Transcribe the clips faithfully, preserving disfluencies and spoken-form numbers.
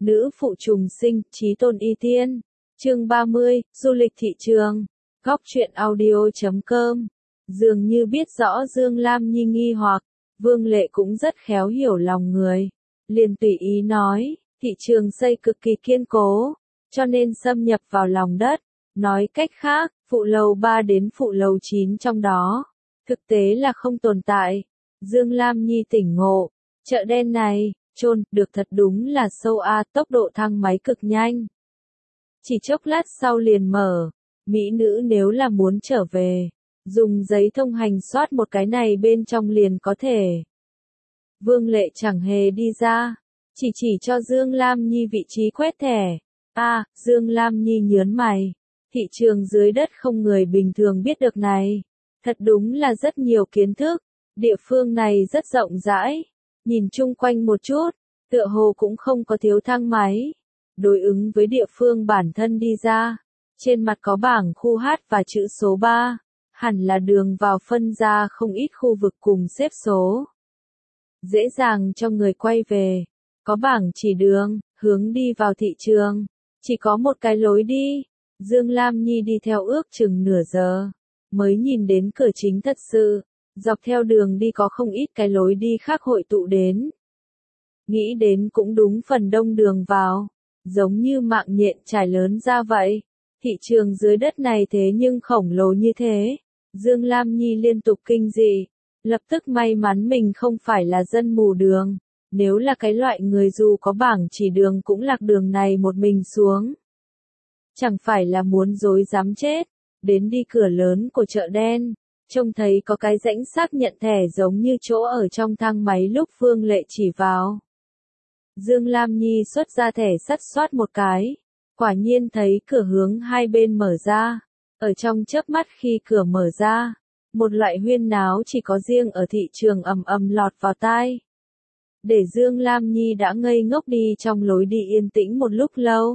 Nữ phụ trùng sinh, chí tôn y tiên. Chương ba mươi, du lịch thị trường. Góc truyện audio chấm com. Dường như biết rõ Dương Lam Nhi nghi hoặc, Vương Lệ cũng rất khéo hiểu lòng người. Liền tùy ý nói, thị trường xây cực kỳ kiên cố, cho nên xâm nhập vào lòng đất. Nói cách khác, phụ lầu ba đến phụ lầu chín trong đó, thực tế là không tồn tại. Dương Lam Nhi tỉnh ngộ, chợ đen này, chôn được thật đúng là sâu a, tốc độ thang máy cực nhanh. Chỉ chốc lát sau liền mở, mỹ nữ nếu là muốn trở về, dùng giấy thông hành soát một cái này bên trong liền có thể. Vương Lệ chẳng hề đi ra, chỉ chỉ cho Dương Lam Nhi vị trí quét thẻ. A, à, Dương Lam Nhi nhớn mày, thị trường dưới đất không người bình thường biết được này. Thật đúng là rất nhiều kiến thức, địa phương này rất rộng rãi, nhìn chung quanh một chút, tựa hồ cũng không có thiếu thang máy. Đối ứng với địa phương bản thân đi ra, trên mặt có bảng khu hát và chữ số ba, hẳn là đường vào phân ra không ít khu vực cùng xếp số. Dễ dàng cho người quay về, có bảng chỉ đường, hướng đi vào thị trường, chỉ có một cái lối đi. Dương Lam Nhi đi theo ước chừng nửa giờ, mới nhìn đến cửa chính thật sự, dọc theo đường đi có không ít cái lối đi khác hội tụ đến. Nghĩ đến cũng đúng, phần đông đường vào, giống như mạng nhện trải lớn ra vậy. Thị trường dưới đất này thế nhưng khổng lồ như thế. Dương Lam Nhi liên tục kinh dị, lập tức may mắn mình không phải là dân mù đường. Nếu là cái loại người dù có bảng chỉ đường cũng lạc đường này một mình xuống, chẳng phải là muốn rối rắm chết. Đến đi cửa lớn của chợ đen, trông thấy có cái rãnh xác nhận thẻ giống như chỗ ở trong thang máy lúc Vương Lệ chỉ vào. Dương Lam Nhi xuất ra thẻ sắt soát một cái, quả nhiên thấy cửa hướng hai bên mở ra. Ở trong chớp mắt khi cửa mở ra, một loại huyên náo chỉ có riêng ở thị trường ầm ầm lọt vào tai. Để Dương Lam Nhi đã ngây ngốc đi trong lối đi yên tĩnh một lúc lâu.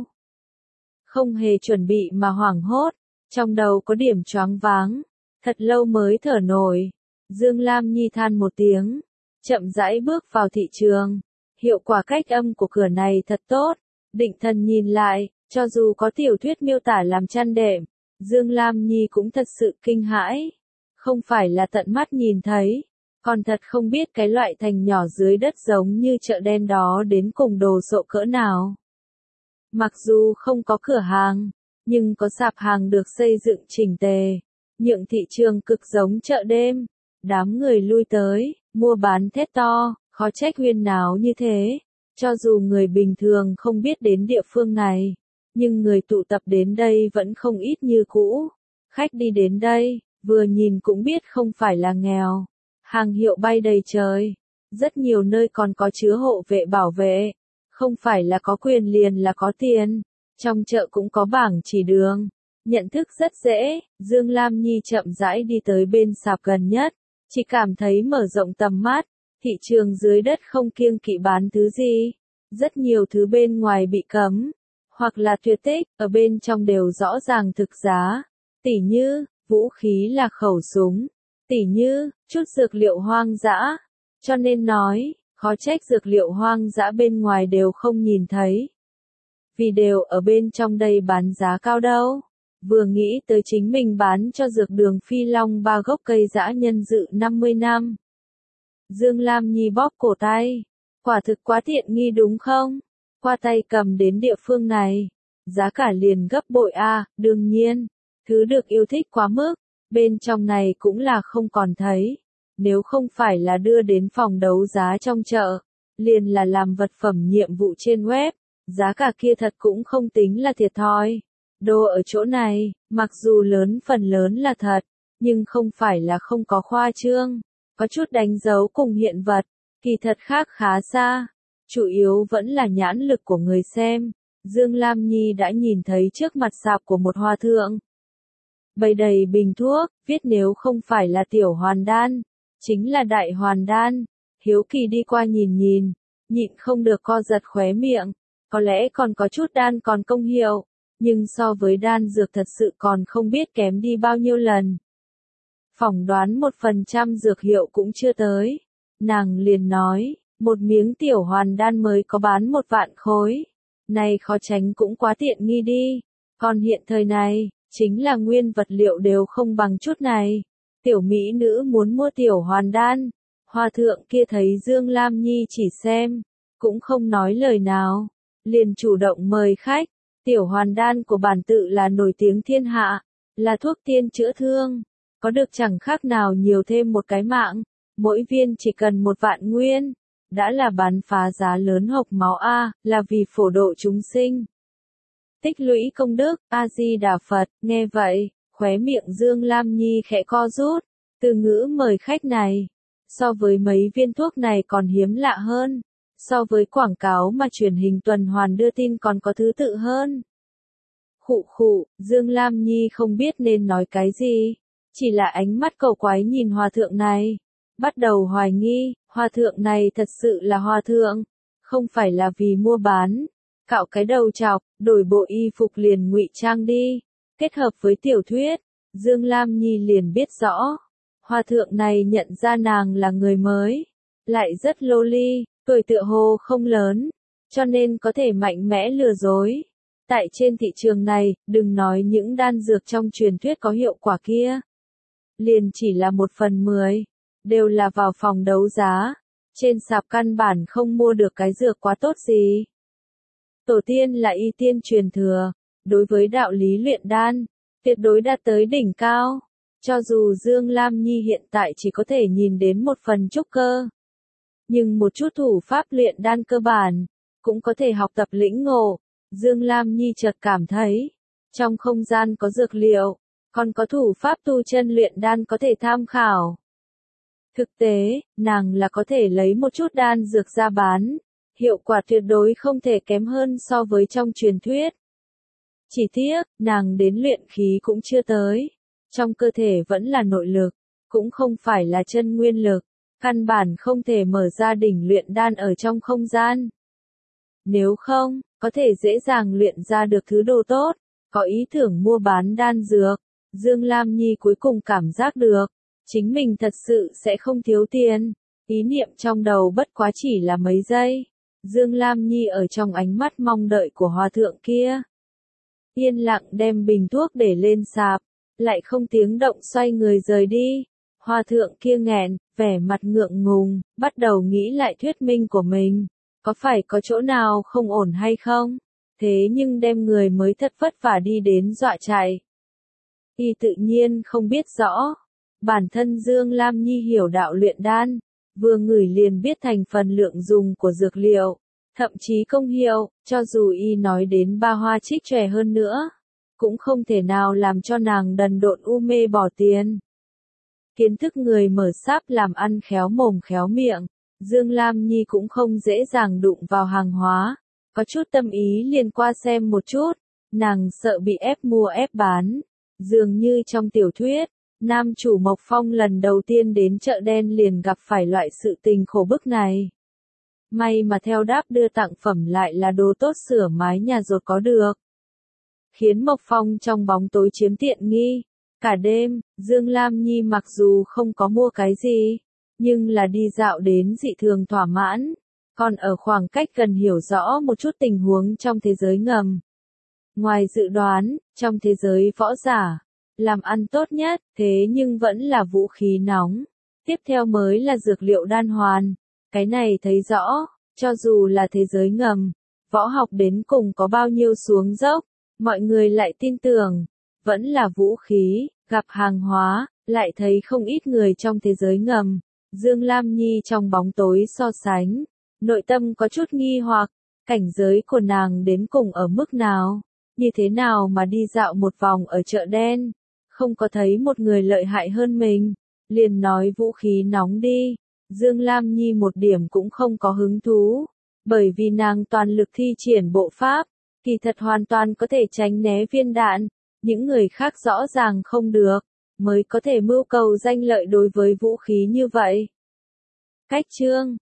Không hề chuẩn bị mà hoảng hốt, trong đầu có điểm choáng váng, thật lâu mới thở nổi. Dương Lam Nhi than một tiếng, chậm rãi bước vào thị trường. Hiệu quả cách âm của cửa này thật tốt, định thần nhìn lại, cho dù có tiểu thuyết miêu tả làm chăn đệm, Dương Lam Nhi cũng thật sự kinh hãi. Không phải là tận mắt nhìn thấy, còn thật không biết cái loại thành nhỏ dưới đất giống như chợ đen đó đến cùng đồ sộ cỡ nào. Mặc dù không có cửa hàng, nhưng có sạp hàng được xây dựng chỉnh tề, nhượng thị trường cực giống chợ đêm. Đám người lui tới, mua bán thét to, khó trách huyên náo như thế. Cho dù người bình thường không biết đến địa phương này, nhưng người tụ tập đến đây vẫn không ít như cũ. Khách đi đến đây, vừa nhìn cũng biết không phải là nghèo. Hàng hiệu bay đầy trời, rất nhiều nơi còn có chứa hộ vệ bảo vệ. Không phải là có quyền liền là có tiền. Trong chợ cũng có bảng chỉ đường. Nhận thức rất dễ, Dương Lam Nhi chậm rãi đi tới bên sạp gần nhất, chỉ cảm thấy mở rộng tầm mắt. Thị trường dưới đất không kiêng kỵ bán thứ gì. Rất nhiều thứ bên ngoài bị cấm, hoặc là tuyệt tích, ở bên trong đều rõ ràng thực giá. Tỉ như, vũ khí là khẩu súng. Tỉ như, chút dược liệu hoang dã. Cho nên nói, khó trách dược liệu hoang dã bên ngoài đều không nhìn thấy. Vì đều ở bên trong đây bán giá cao đâu. Vừa nghĩ tới chính mình bán cho dược đường Phi Long ba gốc cây dã nhân dự năm mươi năm. Dương Lam Nhi bóp cổ tay. Quả thực quá tiện nghi đúng không? Qua tay cầm đến địa phương này, giá cả liền gấp bội a, à, đương nhiên, thứ được yêu thích quá mức, bên trong này cũng là không còn thấy. Nếu không phải là đưa đến phòng đấu giá trong chợ, liền là làm vật phẩm nhiệm vụ trên web, giá cả kia thật cũng không tính là thiệt thòi. Đồ ở chỗ này, mặc dù lớn phần lớn là thật, nhưng không phải là không có khoa trương, có chút đánh dấu cùng hiện vật, kỳ thật khác khá xa. Chủ yếu vẫn là nhãn lực của người xem. Dương Lam Nhi đã nhìn thấy trước mặt sạp của một hòa thượng. Bày đầy bình thuốc, viết nếu không phải là tiểu hoàn đan, chính là đại hoàn đan. Hiếu kỳ đi qua nhìn nhìn, nhịn không được co giật khóe miệng. Có lẽ còn có chút đan còn công hiệu, nhưng so với đan dược thật sự còn không biết kém đi bao nhiêu lần. Phỏng đoán một phần trăm dược hiệu cũng chưa tới. Nàng liền nói, một miếng tiểu hoàn đan mới có bán một vạn khối. Này khó tránh cũng quá tiện nghi đi. Còn hiện thời này, chính là nguyên vật liệu đều không bằng chút này. Tiểu mỹ nữ muốn mua tiểu hoàn đan. Hòa thượng kia thấy Dương Lam Nhi chỉ xem, cũng không nói lời nào, liền chủ động mời khách. Tiểu hoàn đan của bản tự là nổi tiếng thiên hạ, là thuốc tiên chữa thương, có được chẳng khác nào nhiều thêm một cái mạng, mỗi viên chỉ cần một vạn nguyên, đã là bán phá giá lớn hộc máu a, là vì phổ độ chúng sinh. Tích lũy công đức, A-di-đà Phật, nghe vậy, khóe miệng Dương Lam Nhi khẽ co rút, từ ngữ mời khách này, so với mấy viên thuốc này còn hiếm lạ hơn, so với quảng cáo mà truyền hình tuần hoàn đưa tin còn có thứ tự hơn. Khụ khụ, Dương Lam Nhi không biết nên nói cái gì, chỉ là ánh mắt cầu quái nhìn hòa thượng này, bắt đầu hoài nghi, hòa thượng này thật sự là hòa thượng, không phải là vì mua bán, cạo cái đầu chọc, đổi bộ y phục liền ngụy trang đi, kết hợp với tiểu thuyết, Dương Lam Nhi liền biết rõ, hòa thượng này nhận ra nàng là người mới, lại rất lô ly, tuổi tựa hồ không lớn, cho nên có thể mạnh mẽ lừa dối. Tại trên thị trường này, đừng nói những đan dược trong truyền thuyết có hiệu quả kia. Liền chỉ là một phần mười, đều là vào phòng đấu giá, trên sạp căn bản không mua được cái dược quá tốt gì. Tổ tiên là y tiên truyền thừa, đối với đạo lý luyện đan, tuyệt đối đạt tới đỉnh cao. Cho dù Dương Lam Nhi hiện tại chỉ có thể nhìn đến một phần trúc cơ, nhưng một chút thủ pháp luyện đan cơ bản, cũng có thể học tập lĩnh ngộ. Dương Lam Nhi chợt cảm thấy, trong không gian có dược liệu, còn có thủ pháp tu chân luyện đan có thể tham khảo. Thực tế, nàng là có thể lấy một chút đan dược ra bán, hiệu quả tuyệt đối không thể kém hơn so với trong truyền thuyết. Chỉ tiếc, nàng đến luyện khí cũng chưa tới, trong cơ thể vẫn là nội lực, cũng không phải là chân nguyên lực, căn bản không thể mở ra đỉnh luyện đan ở trong không gian. Nếu không, có thể dễ dàng luyện ra được thứ đồ tốt, có ý tưởng mua bán đan dược, Dương Lam Nhi cuối cùng cảm giác được, chính mình thật sự sẽ không thiếu tiền, ý niệm trong đầu bất quá chỉ là mấy giây, Dương Lam Nhi ở trong ánh mắt mong đợi của hòa thượng kia. Yên lặng đem bình thuốc để lên sạp, lại không tiếng động xoay người rời đi, hòa thượng kia nghẹn, vẻ mặt ngượng ngùng, bắt đầu nghĩ lại thuyết minh của mình. Có phải có chỗ nào không ổn hay không? Thế nhưng đem người mới thật vất vả đi đến dọa chạy. Y tự nhiên không biết rõ. Bản thân Dương Lam Nhi hiểu đạo luyện đan, vừa ngửi liền biết thành phần lượng dùng của dược liệu, thậm chí công hiệu, cho dù Y nói đến ba hoa trích trẻ hơn nữa, cũng không thể nào làm cho nàng đần độn u mê bỏ tiền. Kiến thức người mở sáp làm ăn khéo mồm khéo miệng. Dương Lam Nhi cũng không dễ dàng đụng vào hàng hóa, có chút tâm ý liền qua xem một chút, nàng sợ bị ép mua ép bán. Dường như trong tiểu thuyết, nam chủ Mộc Phong lần đầu tiên đến chợ đen liền gặp phải loại sự tình khổ bức này. May mà theo đáp đưa tặng phẩm lại là đồ tốt sửa mái nhà rột có được. Khiến Mộc Phong trong bóng tối chiếm tiện nghi. Cả đêm, Dương Lam Nhi mặc dù không có mua cái gì, nhưng là đi dạo đến dị thường thỏa mãn, còn ở khoảng cách gần hiểu rõ một chút tình huống trong thế giới ngầm. Ngoài dự đoán, trong thế giới võ giả, làm ăn tốt nhất, thế nhưng vẫn là vũ khí nóng. Tiếp theo mới là dược liệu đan hoàn. Cái này thấy rõ, cho dù là thế giới ngầm, võ học đến cùng có bao nhiêu xuống dốc, mọi người lại tin tưởng, vẫn là vũ khí, gặp hàng hóa, lại thấy không ít người trong thế giới ngầm. Dương Lam Nhi trong bóng tối so sánh, nội tâm có chút nghi hoặc, cảnh giới của nàng đến cùng ở mức nào, như thế nào mà đi dạo một vòng ở chợ đen, không có thấy một người lợi hại hơn mình, liền nói vũ khí nóng đi. Dương Lam Nhi một điểm cũng không có hứng thú, bởi vì nàng toàn lực thi triển bộ pháp, kỳ thật hoàn toàn có thể tránh né viên đạn, những người khác rõ ràng không được, mới có thể mưu cầu danh lợi đối với vũ khí như vậy. Cách chương